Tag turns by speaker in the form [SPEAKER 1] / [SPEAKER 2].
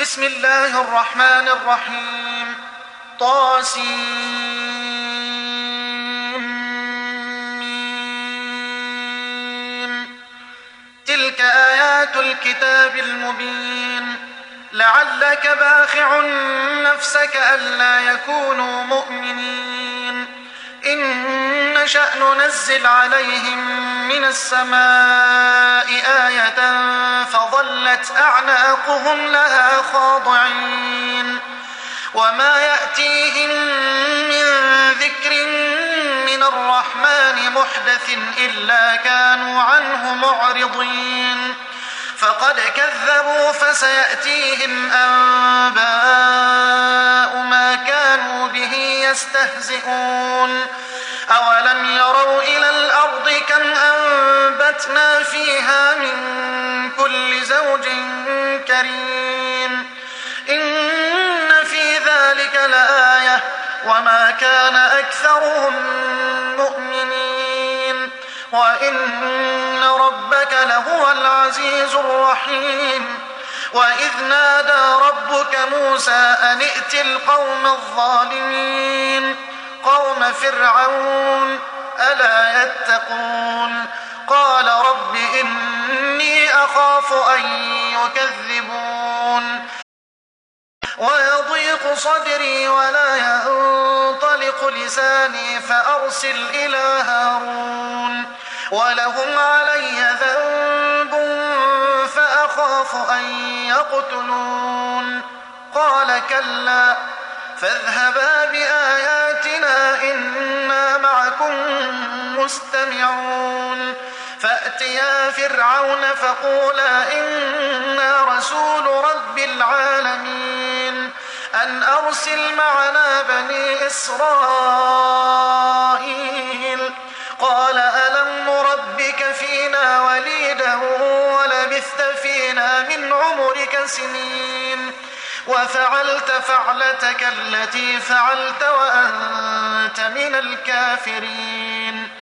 [SPEAKER 1] بسم الله الرحمن الرحيم. طاسم. تلك آيات الكتاب المبين. لعلك باخع نفسك ألا يكونوا مؤمنين. إن نشأ ننزل عليهم من السماء آية فظلت أعناقهم لها خاضعين. وما يأتيهم من ذكر من الرحمن محدث إلا كانوا عنه معرضين. فقد كذبوا فسيأتيهم أنباء ما كانوا به يستهزئون. أولم يروا إلى الأرض كم أنبتنا فيها من كل زوج كريم. إن في ذلك لآية وما كان أكثرهم مؤمنين وإن ربك لهو العزيز الرحيم. وإذ نادى ربك موسى أن ائت القوم الظالمين قوم فرعون ألا يتقون. قال رب إني أخاف أن يكذبون ويضيق صدري ولا ينطلق لساني فأرسل إلى هارون ولهم علي ذنب فأخاف أن يقتلون. قال كلا فاذهبا بآياتنا إنا معكم مستمعون. فأتيا فرعون فقولا إنا رسول رب العالمين أن أرسل معنا بني إسرائيل. قال ألم نربك فينا وليدا ولبثت فينا من عمرك سنين وفعلت فعلتك التي فعلت وأنت من الكافرين.